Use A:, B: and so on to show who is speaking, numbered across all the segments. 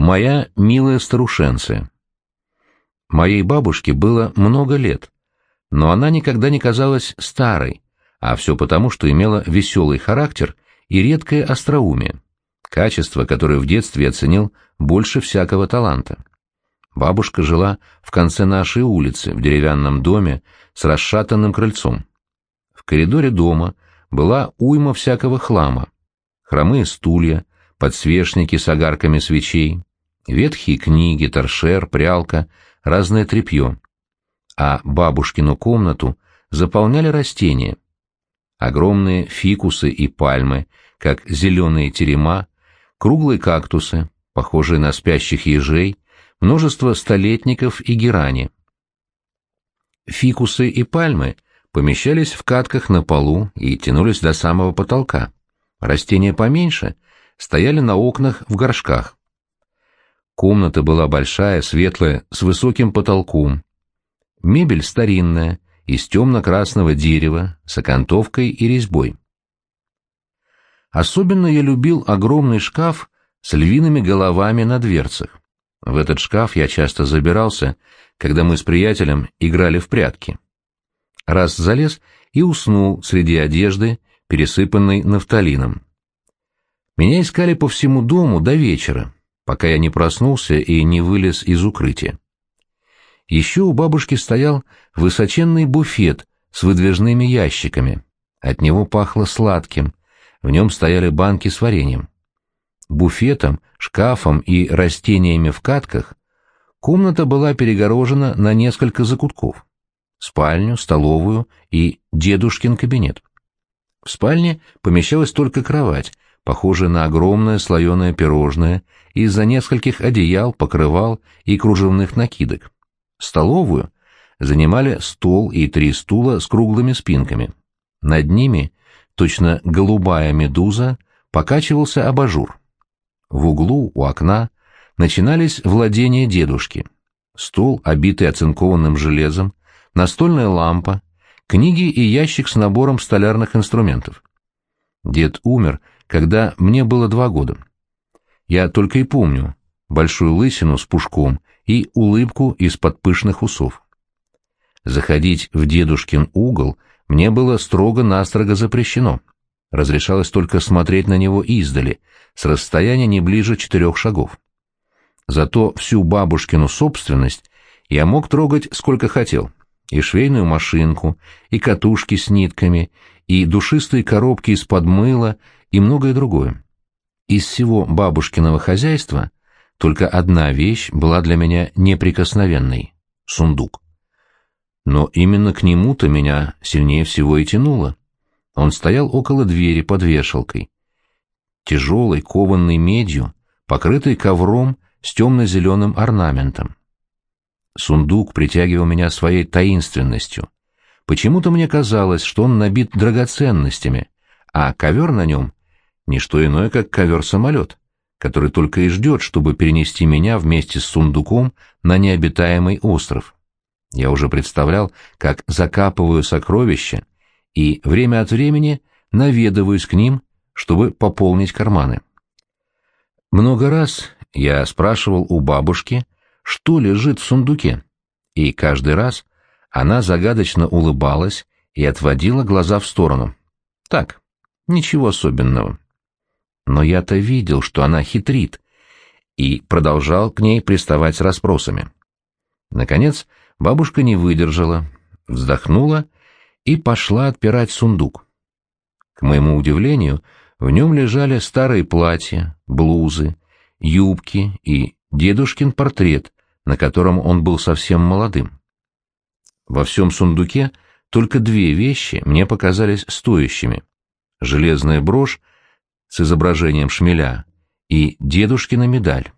A: Моя милая старушенция. Моей бабушке было много лет, но она никогда не казалась старой, а все потому, что имела веселый характер и редкое остроумие, качество, которое в детстве я ценил больше всякого таланта. Бабушка жила в конце нашей улицы, в деревянном доме с расшатанным крыльцом. В коридоре дома была уйма всякого хлама: хромые стулья, подсвечники с огарками свечей, ветхие книги, торшер, прялка, разное тряпье. А бабушкину комнату заполняли растения. Огромные фикусы и пальмы, как зеленые терема, круглые кактусы, похожие на спящих ежей, множество столетников и герани. Фикусы и пальмы помещались в катках на полу и тянулись до самого потолка. Растения поменьше стояли на окнах в горшках. Комната была большая, светлая, с высоким потолком. Мебель старинная, из темно-красного дерева, с окантовкой и резьбой. Особенно я любил огромный шкаф с львиными головами на дверцах. В этот шкаф я часто забирался, когда мы с приятелем играли в прятки. Раз залез и уснул среди одежды, пересыпанной нафталином. Меня искали по всему дому до вечера, пока я не проснулся и не вылез из укрытия. Еще у бабушки стоял высоченный буфет с выдвижными ящиками. От него пахло сладким, в нем стояли банки с вареньем. Буфетом, шкафом и растениями в катках комната была перегорожена на несколько закутков: спальню, столовую и дедушкин кабинет. В спальне помещалась только кровать, похожая на огромное слоеное пирожное, из-за нескольких одеял, покрывал и кружевных накидок. Столовую занимали стол и 3 стула с круглыми спинками. Над ними, точно голубая медуза, покачивался абажур. В углу у окна начинались владения дедушки: стол, обитый оцинкованным железом, настольная лампа, книги и ящик с набором столярных инструментов. Дед умер, когда мне было 2 года. Я только и помню большую лысину с пушком и улыбку из-под пышных усов. Заходить в дедушкин угол мне было строго-настрого запрещено. Разрешалось только смотреть на него издали, с расстояния не ближе 4 шагов. Зато всю бабушкину собственность я мог трогать сколько хотел: и швейную машинку, и катушки с нитками, и душистые коробки из-под мыла, и многое другое. Из всего бабушкиного хозяйства только одна вещь была для меня неприкосновенной — сундук. Но именно к нему-то меня сильнее всего и тянуло. Он стоял около двери под вешалкой, тяжелой, кованной медью, покрытой ковром с темно-зеленым орнаментом. Сундук притягивал меня своей таинственностью. Почему-то мне казалось, что он набит драгоценностями, а ковер на нем — не что иное, как ковер-самолет, который только и ждет, чтобы перенести меня вместе с сундуком на необитаемый остров. Я уже представлял, как закапываю сокровища, и время от времени наведываюсь к ним, чтобы пополнить карманы. Много раз я спрашивал у бабушки, что лежит в сундуке, и каждый раз она загадочно улыбалась и отводила глаза в сторону. Так, ничего особенного. Но я-то видел, что она хитрит, и продолжал к ней приставать с расспросами. Наконец бабушка не выдержала, вздохнула и пошла отпирать сундук. К моему удивлению, в нем лежали старые платья, блузы, юбки и дедушкин портрет, на котором он был совсем молодым. Во всем сундуке только 2 вещи мне показались стоящими: железная брошь с изображением шмеля и дедушкина медаль.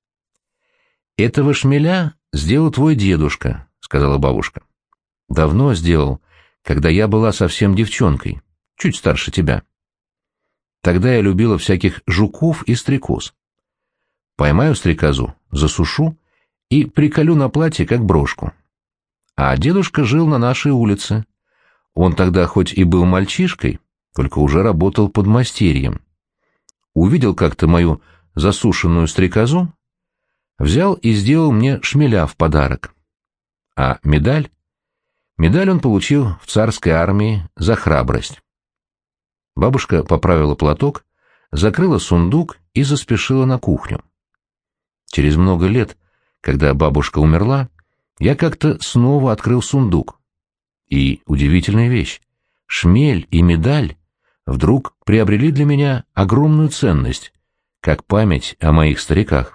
A: «Этого шмеля сделал твой дедушка», — сказала бабушка. «Давно сделал, когда я была совсем девчонкой, чуть старше тебя. Тогда я любила всяких жуков и стрекоз. Поймаю стрекозу, засушу и приколю на платье, как брошку. А дедушка жил на нашей улице. Он тогда хоть и был мальчишкой, только уже работал подмастерьем. Увидел как-то мою засушенную стрекозу, взял и сделал мне шмеля в подарок. А медаль? Медаль он получил в царской армии за храбрость. Бабушка поправила платок, закрыла сундук и заспешила на кухню. Через много лет, когда бабушка умерла, я как-то снова открыл сундук. И удивительная вещь — шмель и медаль вдруг приобрели для меня огромную ценность, как память о моих стариках.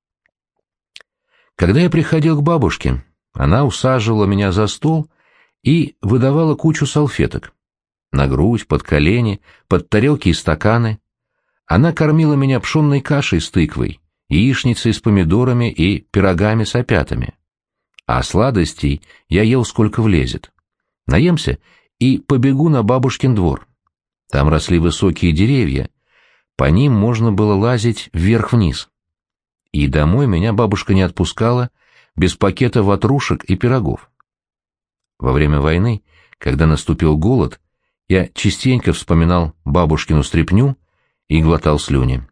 A: Когда я приходил к бабушке, она усаживала меня за стол и выдавала кучу салфеток. На грудь, под колени, под тарелки и стаканы. Она кормила меня пшенной кашей с тыквой, яичницей с помидорами и пирогами с опятами. А сладостей я ел сколько влезет. Наемся и побегу на бабушкин двор. Там росли высокие деревья, по ним можно было лазить вверх-вниз. И домой меня бабушка не отпускала без пакета ватрушек и пирогов. Во время войны, когда наступил голод, я частенько вспоминал бабушкину стряпню и глотал слюни.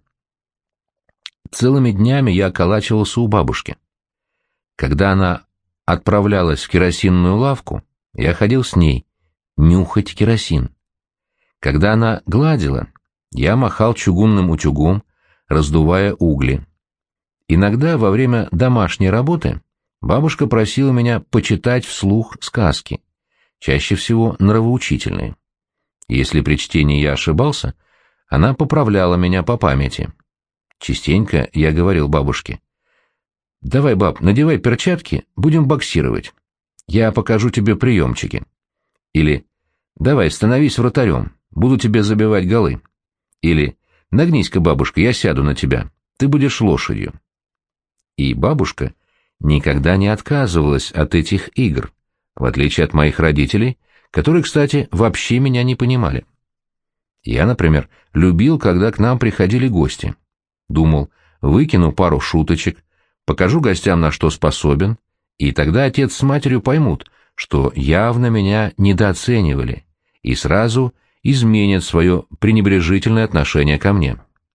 A: Целыми днями я околачивался у бабушки. Когда она отправлялась в керосинную лавку, я ходил с ней нюхать керосин. Когда она гладила, я махал чугунным утюгом, раздувая угли. Иногда во время домашней работы бабушка просила меня почитать вслух сказки, чаще всего нравоучительные. Если при чтении я ошибался, она поправляла меня по памяти. Частенько я говорил бабушке: «Давай, баб, надевай перчатки, будем боксировать. Я покажу тебе приемчики». Или «Давай, становись вратарем, буду тебе забивать голы». Или «Нагнись-ка, бабушка, я сяду на тебя, ты будешь лошадью». И бабушка никогда не отказывалась от этих игр, в отличие от моих родителей, которые, кстати, вообще меня не понимали. Я, например, любил, когда к нам приходили гости. Думал, выкину пару шуточек, покажу гостям, на что способен, и тогда отец с матерью поймут, что явно меня недооценивали, и сразу изменят свое пренебрежительное отношение ко мне.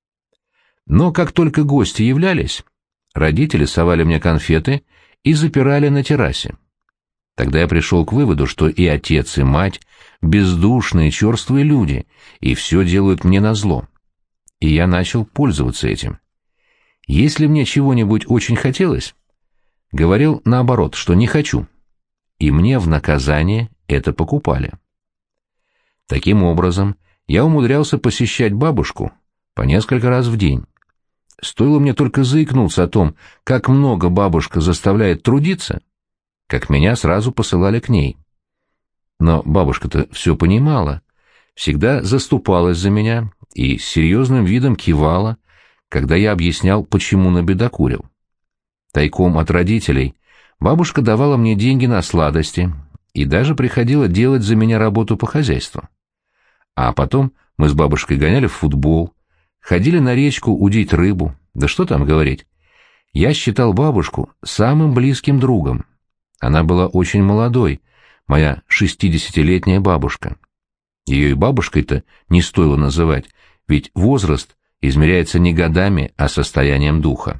A: Но как только гости являлись, родители совали мне конфеты и запирали на террасе. Тогда я пришел к выводу, что и отец, и мать — бездушные, черствые люди, и все делают мне назло. И я начал пользоваться этим. Если мне чего-нибудь очень хотелось, говорил наоборот, что не хочу, и мне в наказание это покупали. Таким образом, я умудрялся посещать бабушку по несколько раз в день. Стоило мне только заикнуться о том, как много бабушка заставляет трудиться, как меня сразу посылали к ней. Но бабушка-то все понимала, всегда заступалась за меня и с серьезным видом кивала, когда я объяснял, почему набедокурил. Тайком от родителей бабушка давала мне деньги на сладости и даже приходила делать за меня работу по хозяйству. А потом мы с бабушкой гоняли в футбол, ходили на речку удить рыбу, да что там говорить. Я считал бабушку самым близким другом. Она была очень молодой, моя 60-летняя бабушка. Ее и бабушкой-то не стоило называть, ведь возраст измеряется не годами, а состоянием духа.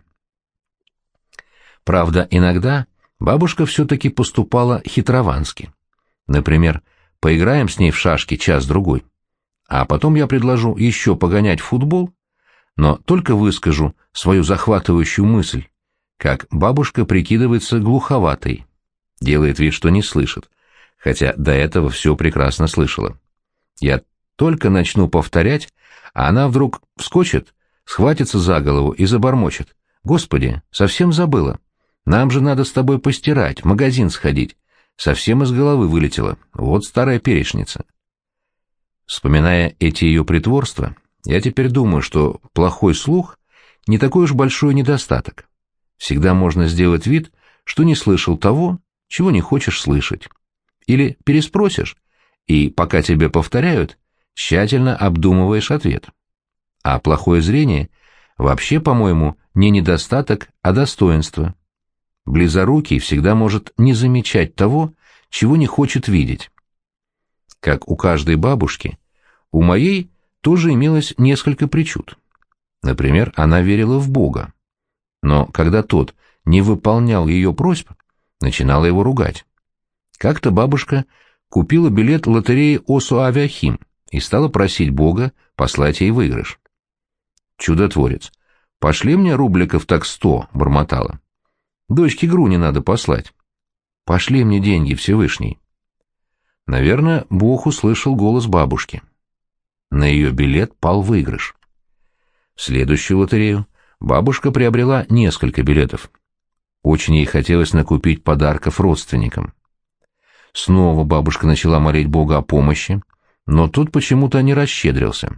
A: Правда, иногда бабушка все-таки поступала хитровански. Например, поиграем с ней в шашки час-другой, а потом я предложу еще погонять в футбол, но только выскажу свою захватывающую мысль, как бабушка прикидывается глуховатой, делает вид, что не слышит, хотя до этого все прекрасно слышала. Я только начну повторять, а она вдруг вскочит, схватится за голову и забормочет: «Господи, совсем забыла. Нам же надо с тобой постирать, в магазин сходить. Совсем из головы вылетела. Вот старая перечница». Вспоминая эти ее притворства, я теперь думаю, что плохой слух не такой уж большой недостаток. Всегда можно сделать вид, что не слышал того, чего не хочешь слышать. Или переспросишь, и пока тебе повторяют, тщательно обдумываешь ответ. А плохое зрение вообще, по-моему, не недостаток, а достоинство. Близорукий всегда может не замечать того, чего не хочет видеть. Как у каждой бабушки, у моей тоже имелось несколько причуд. Например, она верила в Бога. но когда тот не выполнял ее просьб, начинала его ругать. Как-то бабушка купила билет лотереи Осо-Авиахим и стала просить Бога послать ей выигрыш. Чудотворец. «Пошли мне рубликов так 100», — бормотала. «Дочке Груне надо послать. Пошли мне деньги, Всевышний». Наверное, Бог услышал голос бабушки. На ее билет пал выигрыш. В следующую лотерею бабушка приобрела несколько билетов. Очень ей хотелось накупить подарков родственникам. Снова бабушка начала молить Бога о помощи, но тот почему-то не расщедрился.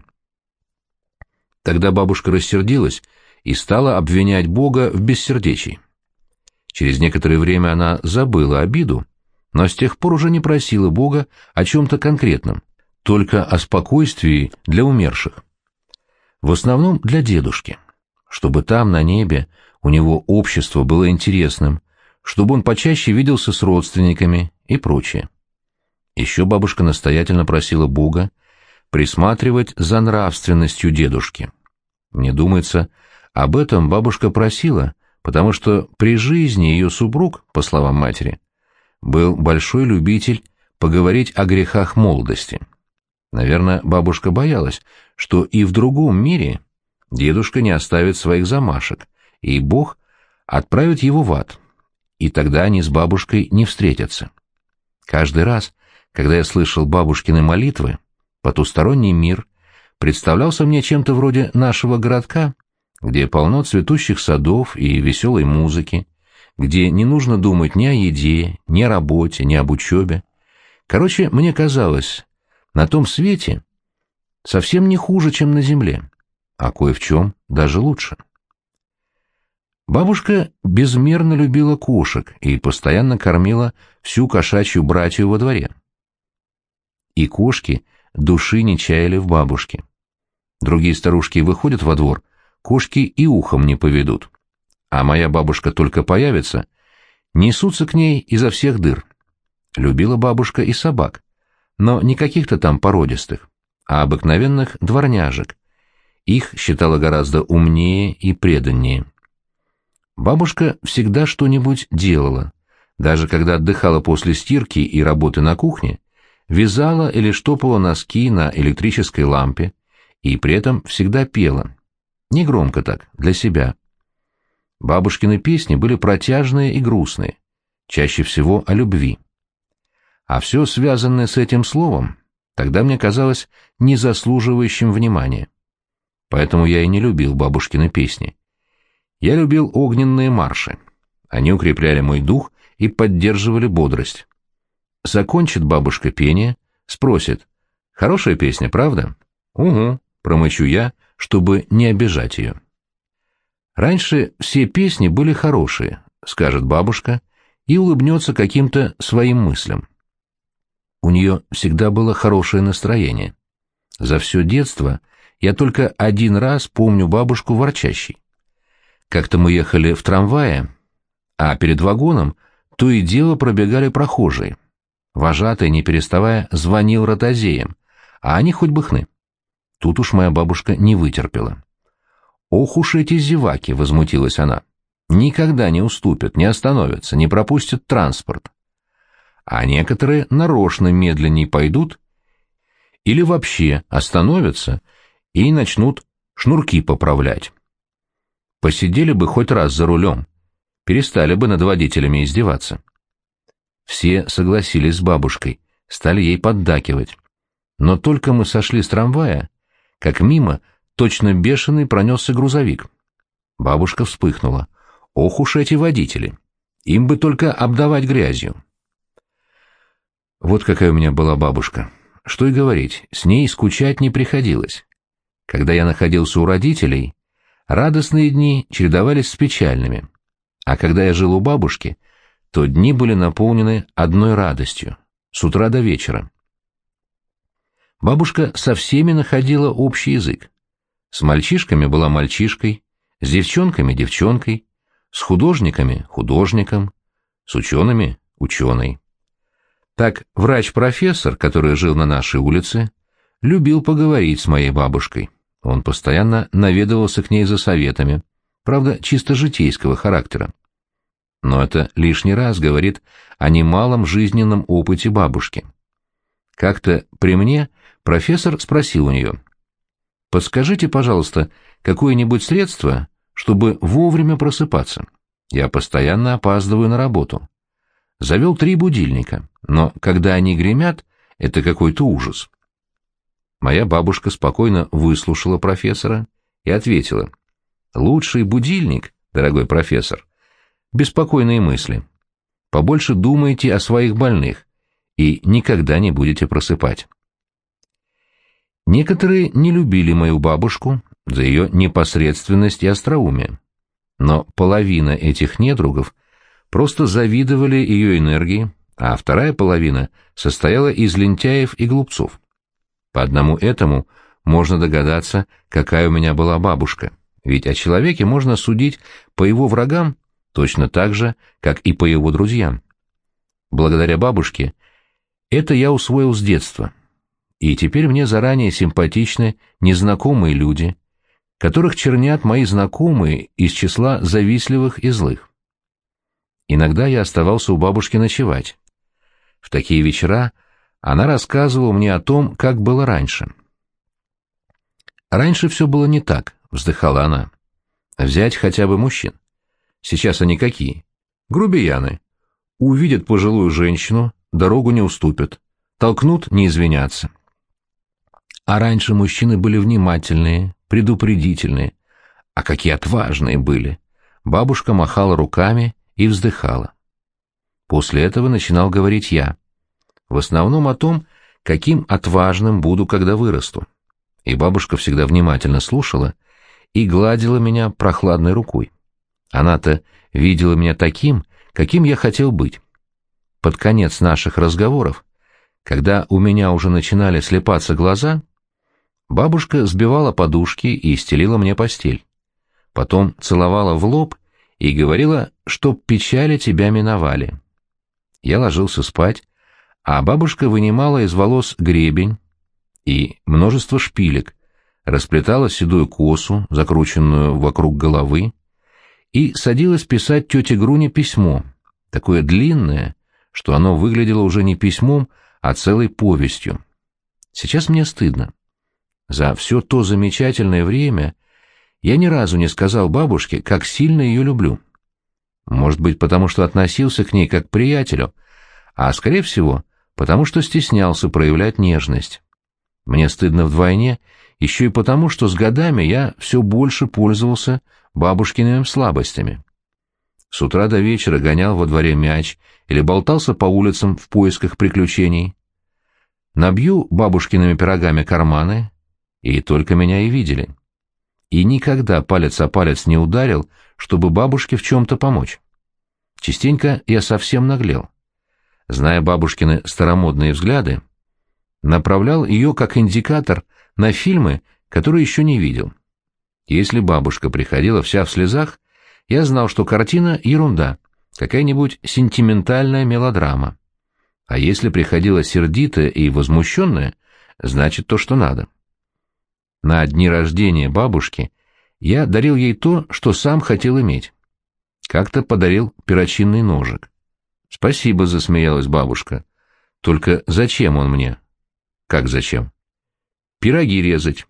A: Тогда бабушка рассердилась и стала обвинять Бога в бессердечии. Через некоторое время она забыла обиду, но с тех пор уже не просила Бога о чем-то конкретном, только о спокойствии для умерших. В основном для дедушки, чтобы там, на небе, у него общество было интересным, чтобы он почаще виделся с родственниками и прочее. Еще бабушка настоятельно просила Бога присматривать за нравственностью дедушки. Мне думается, об этом бабушка просила, потому что при жизни ее супруг, по словам матери, был большой любитель поговорить о грехах молодости. Наверное, бабушка боялась, что и в другом мире дедушка не оставит своих замашек, и Бог отправит его в ад, и тогда они с бабушкой не встретятся. Каждый раз, когда я слышал бабушкины молитвы, потусторонний мир представлялся мне чем-то вроде нашего городка, где полно цветущих садов и веселой музыки, где не нужно думать ни о еде, ни о работе, ни об учебе. Короче, мне казалось, на том свете совсем не хуже, чем на земле, а кое в чем даже лучше. Бабушка безмерно любила кошек и постоянно кормила всю кошачью братью во дворе. И кошки души не чаяли в бабушке. Другие старушки выходят во двор, кошки и ухом не поведут. А моя бабушка только появится, несутся к ней изо всех дыр. Любила бабушка и собак, но не каких-то там породистых, а обыкновенных дворняжек. Их считала гораздо умнее и преданнее. Бабушка всегда что-нибудь делала, даже когда отдыхала после стирки и работы на кухне, вязала или штопала носки на электрической лампе, и при этом всегда пела. Негромко так, для себя. Бабушкины песни были протяжные и грустные, чаще всего о любви. А все связанное с этим словом тогда мне казалось не заслуживающим внимания. Поэтому я и не любил бабушкины песни. Я любил огненные марши. Они укрепляли мой дух и поддерживали бодрость. Закончит бабушка пение, спросит: «Хорошая песня, правда?» «Угу», — промычу я, чтобы не обижать ее. «Раньше все песни были хорошие», — скажет бабушка и улыбнется каким-то своим мыслям. У нее всегда было хорошее настроение. За все детство я только один раз помню бабушку ворчащей. Как-то мы ехали в трамвае, а перед вагоном то и дело пробегали прохожие. Вожатый, не переставая, звонил ротозеям, а они хоть бы хны. Тут уж моя бабушка не вытерпела. «Ох уж эти зеваки!» — возмутилась она. «Никогда не уступят, не остановятся, не пропустят транспорт. А некоторые нарочно медленней пойдут или вообще остановятся и начнут шнурки поправлять. Посидели бы хоть раз за рулем, перестали бы над водителями издеваться». Все согласились с бабушкой, стали ей поддакивать. Но только мы сошли с трамвая, как мимо точно бешеный пронесся грузовик. Бабушка вспыхнула. «Ох уж эти водители! Им бы только обдавать грязью!» Вот какая у меня была бабушка. Что и говорить, с ней скучать не приходилось. Когда я находился у родителей, радостные дни чередовались с печальными. А когда я жил у бабушки, то дни были наполнены одной радостью, с утра до вечера. Бабушка со всеми находила общий язык. С мальчишками была мальчишкой, с девчонками — девчонкой, с художниками — художником, с учеными — ученой. Так врач-профессор, который жил на нашей улице, любил поговорить с моей бабушкой. Он постоянно наведывался к ней за советами, правда, чисто житейского характера. Но это лишний раз говорит о немалом жизненном опыте бабушки. Как-то при мне профессор спросил у нее: «Подскажите, пожалуйста, какое-нибудь средство, чтобы вовремя просыпаться? Я постоянно опаздываю на работу. Завел 3 будильника, но когда они гремят, это какой-то ужас». Моя бабушка спокойно выслушала профессора и ответила: «Лучший будильник, дорогой профессор, беспокойные мысли. Побольше думайте о своих больных и никогда не будете просыпать». Некоторые не любили мою бабушку за ее непосредственность и остроумие, но половина этих недругов просто завидовали ее энергии, а вторая половина состояла из лентяев и глупцов. По одному этому можно догадаться, какая у меня была бабушка, ведь о человеке можно судить по его врагам точно так же, как и по его друзьям. Благодаря бабушке это я усвоил с детства, и теперь мне заранее симпатичны незнакомые люди, которых чернят мои знакомые из числа завистливых и злых. Иногда я оставался у бабушки ночевать. В такие вечера она рассказывала мне о том, как было раньше. «Раньше все было не так», — вздыхала она. «Взять хотя бы мужчин. Сейчас они какие? Грубияны. Увидят пожилую женщину, дорогу не уступят, толкнут — не извинятся. А раньше мужчины были внимательные, предупредительные. А какие отважные были!» Бабушка махала руками и вздыхала. После этого начинал говорить я. В основном о том, каким отважным буду, когда вырасту. И бабушка всегда внимательно слушала и гладила меня прохладной рукой. Она-то видела меня таким, каким я хотел быть. Под конец наших разговоров, когда у меня уже начинали слепаться глаза, бабушка сбивала подушки и стелила мне постель. Потом целовала в лоб и говорила, чтоб печали тебя миновали. Я ложился спать, а бабушка вынимала из волос гребень и множество шпилек, расплетала седую косу, закрученную вокруг головы, и садилась писать тете Груне письмо, такое длинное, что оно выглядело уже не письмом, а целой повестью. Сейчас мне стыдно. За все то замечательное время я ни разу не сказал бабушке, как сильно ее люблю. Может быть, потому что относился к ней как к приятелю, а, скорее всего, потому что стеснялся проявлять нежность. Мне стыдно вдвойне, еще и потому, что с годами я все больше пользовался бабушкиными слабостями. С утра до вечера гонял во дворе мяч или болтался по улицам в поисках приключений. Набью бабушкиными пирогами карманы, и только меня и видели. И никогда палец о палец не ударил, чтобы бабушке в чем-то помочь. Частенько я совсем наглел. Зная бабушкины старомодные взгляды, направлял ее как индикатор на фильмы, которые еще не видел. Если бабушка приходила вся в слезах, я знал, что картина — ерунда, какая-нибудь сентиментальная мелодрама. А если приходила сердитая и возмущенная, значит то, что надо. На дни рождения бабушки я дарил ей то, что сам хотел иметь. Как-то подарил перочинный ножик. «Спасибо», — засмеялась бабушка. «Только зачем он мне?» «Как зачем?» «Пироги резать».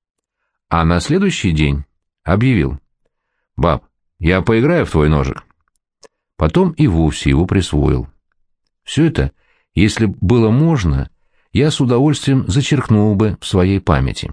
A: А на следующий день объявил: «Баб, я поиграю в твой ножик». Потом и вовсе его присвоил. Все это, если б было можно, я с удовольствием зачеркнул бы в своей памяти.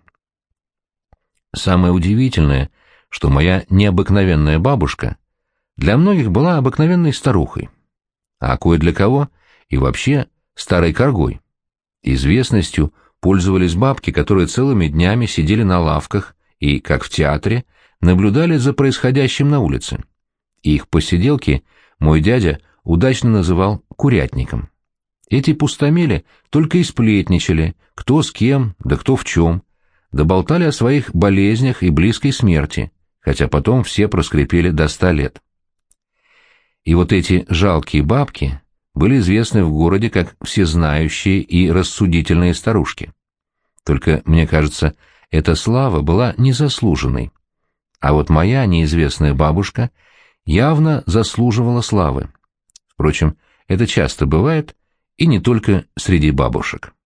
A: Самое удивительное, что моя необыкновенная бабушка для многих была обыкновенной старухой, а кое для кого и вообще старой коргой. Известностью пользовались бабки, которые целыми днями сидели на лавках и, как в театре, наблюдали за происходящим на улице. Их посиделки мой дядя удачно называл курятником. Эти пустомели только и сплетничали, кто с кем, да кто в чем, да болтали о своих болезнях и близкой смерти, хотя потом все проскрипели до 100 лет. И вот эти жалкие бабки были известны в городе как всезнающие и рассудительные старушки. Только, мне кажется, эта слава была незаслуженной. а вот моя неизвестная бабушка явно заслуживала славы. Впрочем, это часто бывает, и не только среди бабушек.